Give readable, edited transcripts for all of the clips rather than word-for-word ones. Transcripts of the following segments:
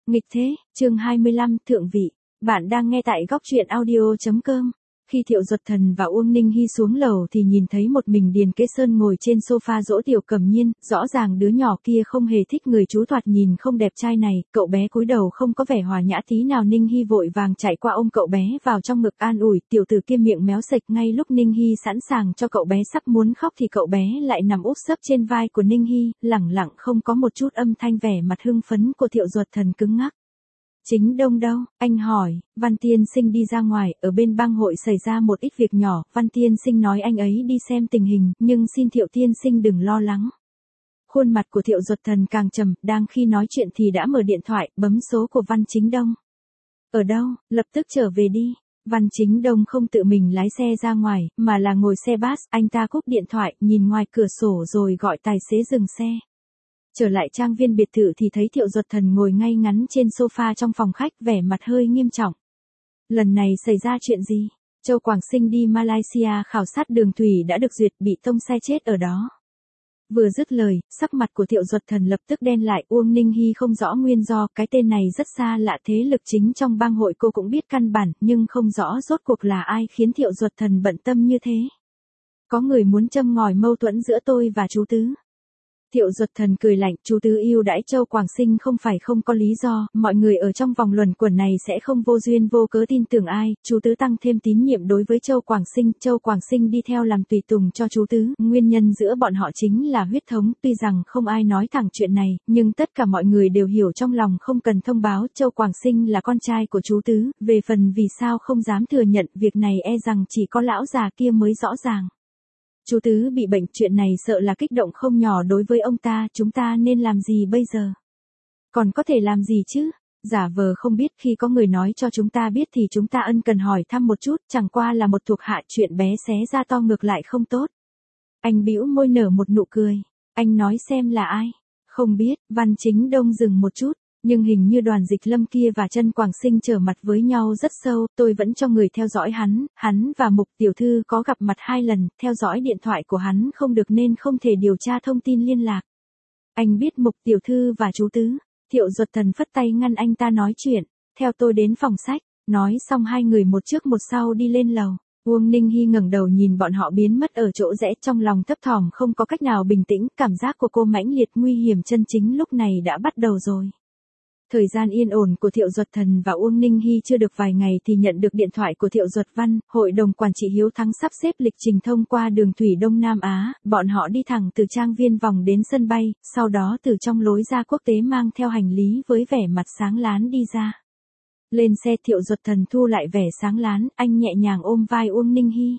Nghịch thế, chương 25, thượng vị. Bạn đang nghe tại góc truyện audio.com. Khi Thiệu Duật Thần và Uông Ninh Hy xuống lầu thì nhìn thấy một mình Điền Kế Sơn ngồi trên sofa dỗ Tiểu Cẩm Nhiên, rõ ràng đứa nhỏ kia không hề thích người chú thoạt nhìn không đẹp trai này, cậu bé cúi đầu không có vẻ hòa nhã tí nào. Ninh Hy vội vàng chạy qua ôm cậu bé vào trong ngực an ủi, tiểu tử kia miệng méo sạch. Ngay lúc Ninh Hy sẵn sàng cho cậu bé sắp muốn khóc thì cậu bé lại nằm úp sấp trên vai của Ninh Hy, lẳng lặng không có một chút âm thanh. Vẻ mặt hưng phấn của Thiệu Duật Thần cứng ngắc. Chính Đông đâu? Anh hỏi. Văn Tiên Sinh đi ra ngoài, ở bên bang hội xảy ra một ít việc nhỏ, Văn Tiên Sinh nói anh ấy đi xem tình hình, nhưng xin Thiệu Tiên Sinh đừng lo lắng. Khuôn mặt của Thiệu Duật Thần càng trầm, đang khi nói chuyện thì đã mở điện thoại, bấm số của Văn Chính Đông. Ở đâu? Lập tức trở về đi. Văn Chính Đông không tự mình lái xe ra ngoài, mà là ngồi xe bus, anh ta cúp điện thoại, nhìn ngoài cửa sổ rồi gọi tài xế dừng xe. Trở lại trang viên biệt thự thì thấy Thiệu Duật Thần ngồi ngay ngắn trên sofa trong phòng khách, vẻ mặt hơi nghiêm trọng. Lần này xảy ra chuyện gì? Châu Quảng Sinh đi Malaysia khảo sát đường thủy đã được duyệt, bị tông xe chết ở đó. Vừa dứt lời, sắc mặt của Thiệu Duật Thần lập tức đen lại. Uông Ninh Hy không rõ nguyên do, cái tên này rất xa lạ, thế lực chính trong bang hội cô cũng biết căn bản, nhưng không rõ rốt cuộc là ai khiến Thiệu Duật Thần bận tâm như thế. Có người muốn châm ngòi mâu thuẫn giữa tôi và chú Tứ. Thiệu Duật Thần cười lạnh, chú Tứ yêu đãi Châu Quảng Sinh không phải không có lý do, mọi người ở trong vòng luẩn quẩn này sẽ không vô duyên vô cớ tin tưởng ai, chú Tứ tăng thêm tín nhiệm đối với Châu Quảng Sinh đi theo làm tùy tùng cho chú Tứ, nguyên nhân giữa bọn họ chính là huyết thống, tuy rằng không ai nói thẳng chuyện này, nhưng tất cả mọi người đều hiểu trong lòng không cần thông báo, Châu Quảng Sinh là con trai của chú Tứ, về phần vì sao không dám thừa nhận việc này e rằng chỉ có lão già kia mới rõ ràng. Chú Tứ bị bệnh, chuyện này sợ là kích động không nhỏ đối với ông ta, chúng ta nên làm gì bây giờ? Còn có thể làm gì chứ? Giả vờ không biết, khi có người nói cho chúng ta biết thì chúng ta ân cần hỏi thăm một chút, chẳng qua là một thuộc hạ, chuyện bé xé ra to ngược lại không tốt. Anh bĩu môi nở một nụ cười. Anh nói xem là ai? Không biết. Văn Chính Đông dừng một chút. Nhưng hình như Đoàn Dịch Lâm kia và Trân Quảng Sinh trở mặt với nhau rất sâu, tôi vẫn cho người theo dõi hắn và Mục tiểu thư có gặp mặt 2 lần, theo dõi điện thoại của hắn không được nên không thể điều tra thông tin liên lạc. Anh biết Mục tiểu thư và chú Tứ. Thiệu Duật Thần phất tay ngăn anh ta nói chuyện, theo tôi đến phòng sách, nói xong hai người một trước một sau đi lên lầu. Uông Ninh Hy ngẩng đầu nhìn bọn họ biến mất ở chỗ rẽ, trong lòng thấp thỏm không có cách nào bình tĩnh, cảm giác của cô mãnh liệt, nguy hiểm chân chính lúc này đã bắt đầu rồi. Thời gian yên ổn của Thiệu Duật Thần và Uông Ninh Hy chưa được vài ngày thì nhận được điện thoại của Thiệu Duật Văn, hội đồng quản trị Hiếu Thắng sắp xếp lịch trình thông qua đường thủy Đông Nam Á, bọn họ đi thẳng từ trang viên vòng đến sân bay, sau đó từ trong lối ra quốc tế mang theo hành lý với vẻ mặt sáng láng đi ra. Lên xe, Thiệu Duật Thần thu lại vẻ sáng láng, anh nhẹ nhàng ôm vai Uông Ninh Hy.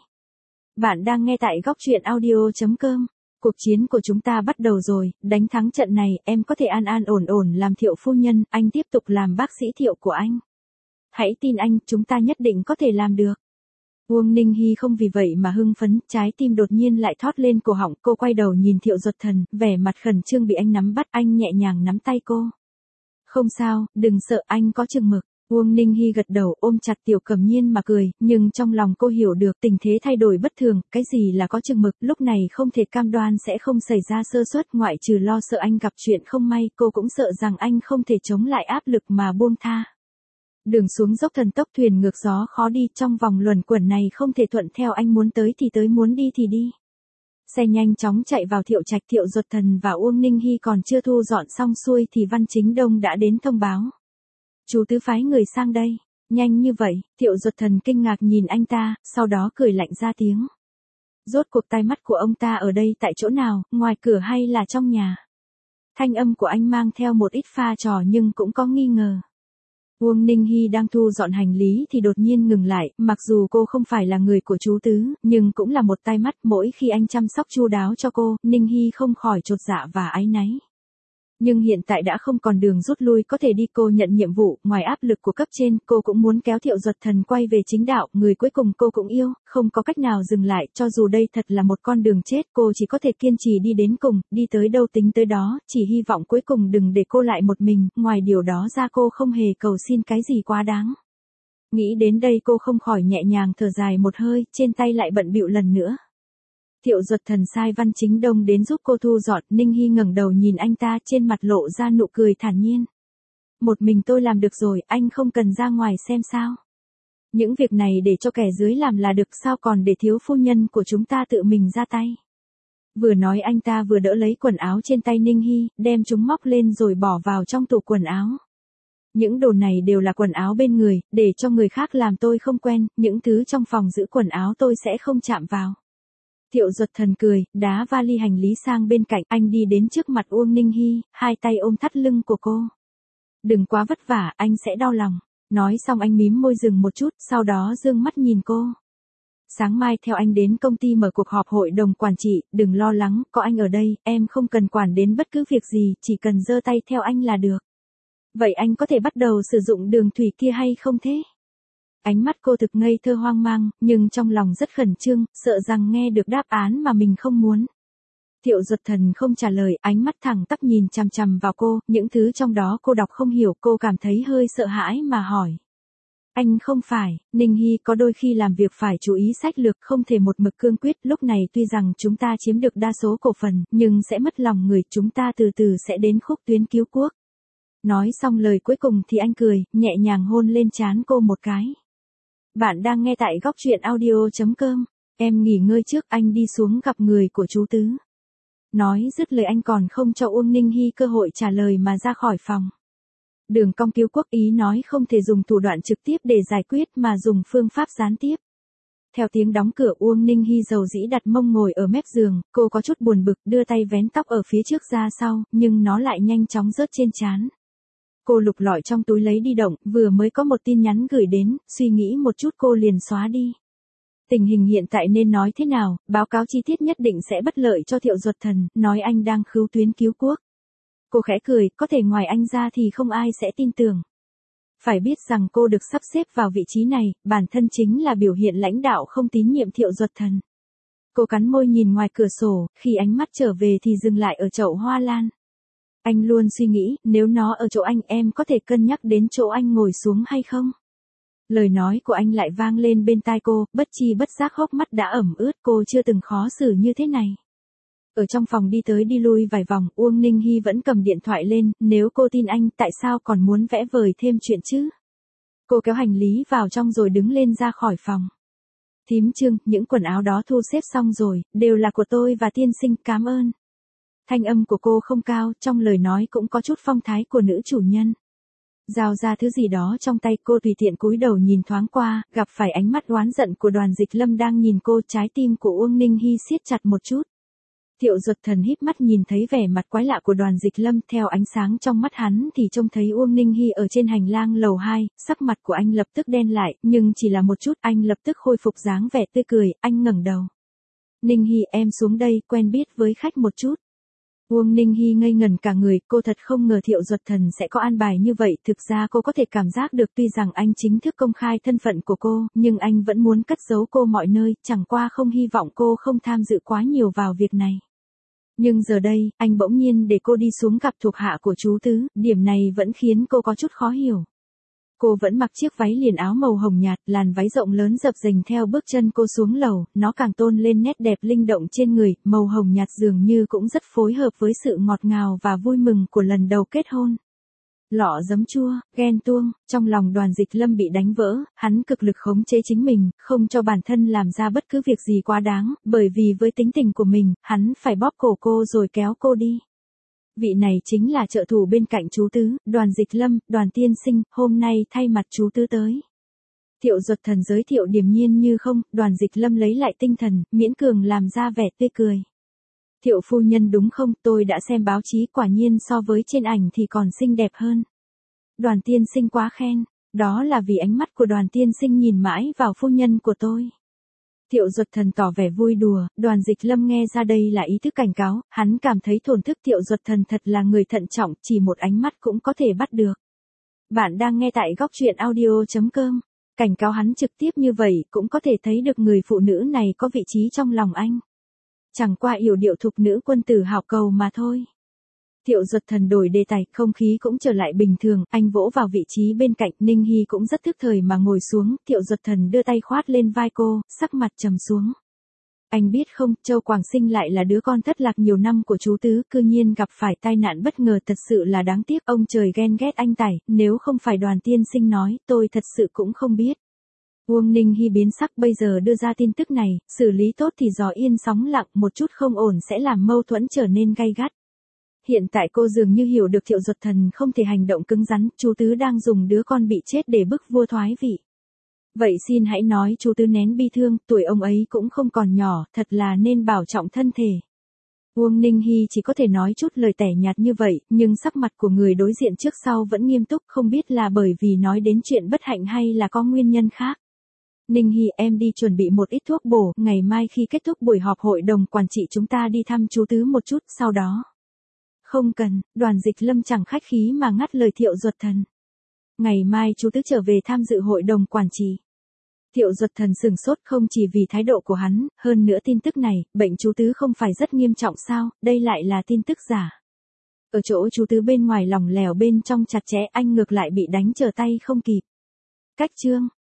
Bạn đang nghe tại góc truyện audio.com. Cuộc chiến của chúng ta bắt đầu rồi, đánh thắng trận này, em có thể an an ổn ổn làm Thiệu phu nhân, anh tiếp tục làm bác sĩ Thiệu của anh. Hãy tin anh, chúng ta nhất định có thể làm được. Uông Ninh Hy không vì vậy mà hưng phấn, trái tim đột nhiên lại thót lên cổ họng, cô quay đầu nhìn Thiệu Duật Thần, vẻ mặt khẩn trương bị anh nắm bắt, anh nhẹ nhàng nắm tay cô. Không sao, đừng sợ, anh có chừng mực. Uông Ninh Hy gật đầu, ôm chặt Tiểu Cẩm Nhiên mà cười, nhưng trong lòng cô hiểu được tình thế thay đổi bất thường, cái gì là có chừng mực, lúc này không thể cam đoan sẽ không xảy ra sơ suất, ngoại trừ lo sợ anh gặp chuyện không may, cô cũng sợ rằng anh không thể chống lại áp lực mà buông tha. Đường xuống dốc thần tốc, thuyền ngược gió khó đi, trong vòng luẩn quẩn này không thể thuận theo anh muốn tới thì tới, muốn đi thì đi. Xe nhanh chóng chạy vào Thiệu Trạch, Thiệu Duật Thần và Uông Ninh Hy còn chưa thu dọn xong xuôi thì Văn Chính Đông đã đến thông báo. Chú Tứ phái người sang đây. Nhanh như vậy, Thiệu Duật Thần kinh ngạc nhìn anh ta, sau đó cười lạnh ra tiếng. Rốt cuộc tai mắt của ông ta ở đây tại chỗ nào, ngoài cửa hay là trong nhà? Thanh âm của anh mang theo một ít pha trò nhưng cũng có nghi ngờ. Uông Ninh Hy đang thu dọn hành lý thì đột nhiên ngừng lại, mặc dù cô không phải là người của chú Tứ, nhưng cũng là một tai mắt, mỗi khi anh chăm sóc chu đáo cho cô, Ninh Hy không khỏi chột dạ và áy náy. Nhưng hiện tại đã không còn đường rút lui có thể đi, cô nhận nhiệm vụ, ngoài áp lực của cấp trên, cô cũng muốn kéo Thiệu Duật Thần quay về chính đạo, người cuối cùng cô cũng yêu, không có cách nào dừng lại, cho dù đây thật là một con đường chết, cô chỉ có thể kiên trì đi đến cùng, đi tới đâu tính tới đó, chỉ hy vọng cuối cùng đừng để cô lại một mình, ngoài điều đó ra cô không hề cầu xin cái gì quá đáng. Nghĩ đến đây cô không khỏi nhẹ nhàng thở dài một hơi, trên tay lại bận bịu lần nữa. Thiệu Duật Thần sai Văn Chính Đông đến giúp cô thu dọn, Ninh Hy ngẩng đầu nhìn anh ta, trên mặt lộ ra nụ cười thản nhiên. Một mình tôi làm được rồi, anh không cần ra ngoài xem sao. Những việc này để cho kẻ dưới làm là được, sao còn để thiếu phu nhân của chúng ta tự mình ra tay. Vừa nói anh ta vừa đỡ lấy quần áo trên tay Ninh Hy, đem chúng móc lên rồi bỏ vào trong tủ quần áo. Những đồ này đều là quần áo bên người, để cho người khác làm tôi không quen, những thứ trong phòng giữ quần áo tôi sẽ không chạm vào. Thiệu Duật Thần cười, đá vali hành lý sang bên cạnh, anh đi đến trước mặt Uông Ninh Hy, hai tay ôm thắt lưng của cô. Đừng quá vất vả, anh sẽ đau lòng. Nói xong anh mím môi dừng một chút, sau đó dương mắt nhìn cô. Sáng mai theo anh đến công ty mở cuộc họp hội đồng quản trị, đừng lo lắng, có anh ở đây, em không cần quản đến bất cứ việc gì, chỉ cần giơ tay theo anh là được. Vậy anh có thể bắt đầu sử dụng đường thủy kia hay không thế? Ánh mắt cô thực ngây thơ hoang mang, nhưng trong lòng rất khẩn trương, sợ rằng nghe được đáp án mà mình không muốn. Thiệu Duật Thần không trả lời, ánh mắt thẳng tắp nhìn chằm chằm vào cô, những thứ trong đó cô đọc không hiểu, cô cảm thấy hơi sợ hãi mà hỏi. Anh không phải, Ninh Hy có đôi khi làm việc phải chú ý sách lược, không thể một mực cương quyết, lúc này tuy rằng chúng ta chiếm được đa số cổ phần, nhưng sẽ mất lòng người, chúng ta từ từ sẽ đến khúc tuyến cứu quốc. Nói xong lời cuối cùng thì anh cười, nhẹ nhàng hôn lên trán cô một cái. Bạn đang nghe tại góc truyện audio.com, em nghỉ ngơi trước, anh đi xuống gặp người của chú Tứ. Nói dứt lời anh còn không cho Uông Ninh Hy cơ hội trả lời mà ra khỏi phòng. Đường Cong cứu quốc ý nói không thể dùng thủ đoạn trực tiếp để giải quyết mà dùng phương pháp gián tiếp. Theo tiếng đóng cửa Uông Ninh Hy dầu dĩ đặt mông ngồi ở mép giường, cô có chút buồn bực đưa tay vén tóc ở phía trước ra sau, nhưng nó lại nhanh chóng rớt trên trán. Cô lục lọi trong túi lấy đi động, vừa mới có một tin nhắn gửi đến, suy nghĩ một chút cô liền xóa đi. Tình hình hiện tại nên nói thế nào, báo cáo chi tiết nhất định sẽ bất lợi cho Thiệu Duật Thần, nói anh đang khứu tuyến cứu quốc. Cô khẽ cười, có thể ngoài anh ra thì không ai sẽ tin tưởng. Phải biết rằng cô được sắp xếp vào vị trí này, bản thân chính là biểu hiện lãnh đạo không tín nhiệm Thiệu Duật Thần. Cô cắn môi nhìn ngoài cửa sổ, khi ánh mắt trở về thì dừng lại ở chậu hoa lan. Anh luôn suy nghĩ, nếu nó ở chỗ anh em có thể cân nhắc đến chỗ anh ngồi xuống hay không? Lời nói của anh lại vang lên bên tai cô, bất chi bất giác hốc mắt đã ẩm ướt, cô chưa từng khó xử như thế này. Ở trong phòng đi tới đi lui vài vòng, Uông Ninh Hy vẫn cầm điện thoại lên, nếu cô tin anh, tại sao còn muốn vẽ vời thêm chuyện chứ? Cô kéo hành lý vào trong rồi đứng lên ra khỏi phòng. Thím Trương, những quần áo đó thu xếp xong rồi, đều là của tôi và tiên sinh, cảm ơn. Thanh âm của cô không cao, trong lời nói cũng có chút phong thái của nữ chủ nhân. Giao ra thứ gì đó trong tay, cô tùy tiện cúi đầu nhìn thoáng qua, gặp phải ánh mắt oán giận của Đoàn Dịch Lâm đang nhìn cô, trái tim của Uông Ninh Hy siết chặt một chút. Thiệu Duật Thần híp mắt nhìn thấy vẻ mặt quái lạ của Đoàn Dịch Lâm, theo ánh sáng trong mắt hắn thì trông thấy Uông Ninh Hy ở trên hành lang lầu 2, sắc mặt của anh lập tức đen lại, nhưng chỉ là một chút, anh lập tức khôi phục dáng vẻ tươi cười, anh ngẩng đầu. Ninh Hy, em xuống đây, quen biết với khách một chút. Uông Ninh Hy ngây ngẩn cả người, cô thật không ngờ Thiệu Duật Thần sẽ có an bài như vậy, thực ra cô có thể cảm giác được tuy rằng anh chính thức công khai thân phận của cô, nhưng anh vẫn muốn cất giấu cô mọi nơi, chẳng qua không hy vọng cô không tham dự quá nhiều vào việc này. Nhưng giờ đây, anh bỗng nhiên để cô đi xuống gặp thuộc hạ của chú Tứ, điểm này vẫn khiến cô có chút khó hiểu. Cô vẫn mặc chiếc váy liền áo màu hồng nhạt, làn váy rộng lớn dập dềnh theo bước chân cô xuống lầu, nó càng tôn lên nét đẹp linh động trên người, màu hồng nhạt dường như cũng rất phối hợp với sự ngọt ngào và vui mừng của lần đầu kết hôn. Lọ giấm chua, ghen tuông, trong lòng Đoàn Dịch Lâm bị đánh vỡ, hắn cực lực khống chế chính mình, không cho bản thân làm ra bất cứ việc gì quá đáng, bởi vì với tính tình của mình, hắn phải bóp cổ cô rồi kéo cô đi. Vị này chính là trợ thủ bên cạnh chú Tứ, Đoàn Dịch Lâm, Đoàn tiên sinh, hôm nay thay mặt chú Tứ tới. Thiệu Duật Thần giới thiệu điềm nhiên như không, Đoàn Dịch Lâm lấy lại tinh thần, miễn cường làm ra vẻ tươi cười. Thiệu phu nhân đúng không, tôi đã xem báo chí, quả nhiên so với trên ảnh thì còn xinh đẹp hơn. Đoàn tiên sinh quá khen, đó là vì ánh mắt của Đoàn tiên sinh nhìn mãi vào phu nhân của tôi. Thiệu Duật Thần tỏ vẻ vui đùa, Đoàn Dịch Lâm nghe ra đây là ý thức cảnh cáo, hắn cảm thấy thổn thức. Thiệu Duật Thần thật là người thận trọng, chỉ một ánh mắt cũng có thể bắt được. Bạn đang nghe tại góc truyện audio.com, cảnh cáo hắn trực tiếp như vậy cũng có thể thấy được người phụ nữ này có vị trí trong lòng anh. Chẳng qua yểu điệu thục nữ quân tử hảo cầu mà thôi. Thiệu Duật Thần đổi đề tài, không khí cũng trở lại bình thường, anh vỗ vào vị trí bên cạnh, Ninh Hy cũng rất thức thời mà ngồi xuống, Thiệu Duật Thần đưa tay khoát lên vai cô, sắc mặt trầm xuống. Anh biết không, Châu Quảng Sinh lại là đứa con thất lạc nhiều năm của chú Tứ, cư nhiên gặp phải tai nạn bất ngờ, thật sự là đáng tiếc, ông trời ghen ghét anh Tải, nếu không phải Đoàn tiên sinh nói, tôi thật sự cũng không biết. Uông Ninh Hy biến sắc, bây giờ đưa ra tin tức này, xử lý tốt thì gió yên sóng lặng, một chút không ổn sẽ làm mâu thuẫn trở nên gay gắt. Hiện tại cô dường như hiểu được Thiệu Duật Thần không thể hành động cứng rắn, chú Tứ đang dùng đứa con bị chết để bức vua thoái vị. Vậy xin hãy nói chú Tứ nén bi thương, tuổi ông ấy cũng không còn nhỏ, thật là nên bảo trọng thân thể. Uông Ninh Hy chỉ có thể nói chút lời tẻ nhạt như vậy, nhưng sắc mặt của người đối diện trước sau vẫn nghiêm túc, không biết là bởi vì nói đến chuyện bất hạnh hay là có nguyên nhân khác. Ninh Hy, em đi chuẩn bị một ít thuốc bổ, ngày mai khi kết thúc buổi họp hội đồng quản trị chúng ta đi thăm chú Tứ một chút, sau đó. Không cần, Đoàn Dịch Lâm chẳng khách khí mà ngắt lời Thiệu Duật Thần. Ngày mai chú Tứ trở về tham dự hội đồng quản trị. Thiệu Duật Thần sửng sốt, không chỉ vì thái độ của hắn, hơn nữa tin tức này, bệnh chú Tứ không phải rất nghiêm trọng sao, đây lại là tin tức giả. Ở chỗ chú Tứ bên ngoài lỏng lẻo bên trong chặt chẽ, anh ngược lại bị đánh trở tay không kịp. Cách chương